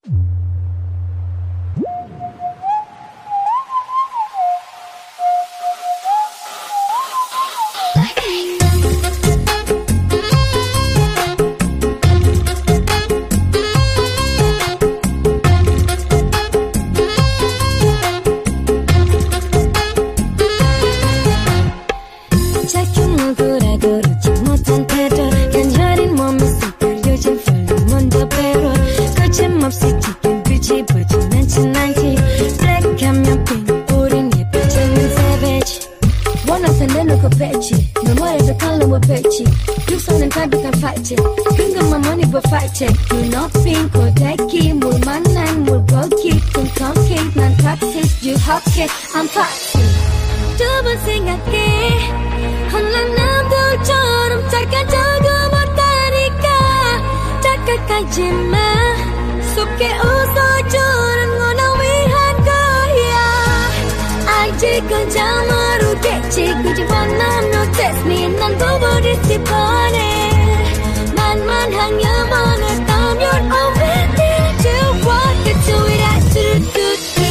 I'm toxic. 두 번 생각해. 혼란 남들처럼 잠깐 적어봤다니까. 착각하지 마. 속에 웃어주는 건 나 위한 거야. 아직은 잘 모르겠지. 굳이 one no test me. 난 또 버리지 뻔해. 만만한 영혼을 따면 already do what you do it I do.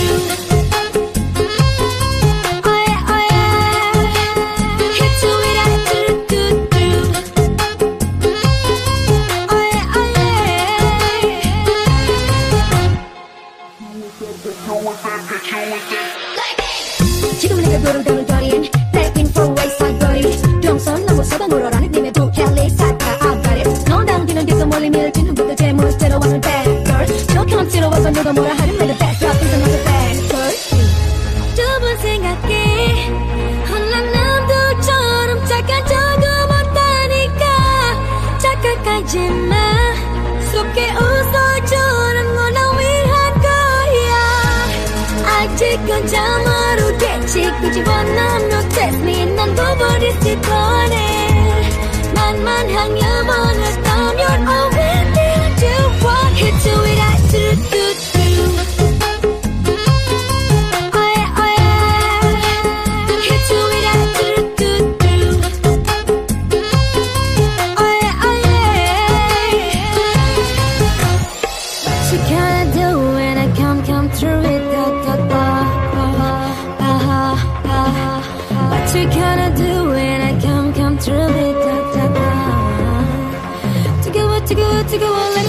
지금 내가 도롱도롱거린 Taking for wayside body 동선 너무 서방으로라는 님의 두 캘리 사이가 I got it 넌 당기는 뒤서 멀리 밀지는 부터 제 멋대로 하는 bad girl 저처럼 찌러워서 누가 뭐라 하는 내가 bad girl think I'm not a bad girl 두 번 생각해 혼란 남들처럼 잠깐 적어봤다니까 착각하지 마 속에 웃어주는 건 나 위한 거야 아직은 잘 모르겠지 굳이 원함 no test me 난 또 버리지 뻔해 만만한 영혼을 따면 already do what you do it I do What you gonna do when I come through it? Together,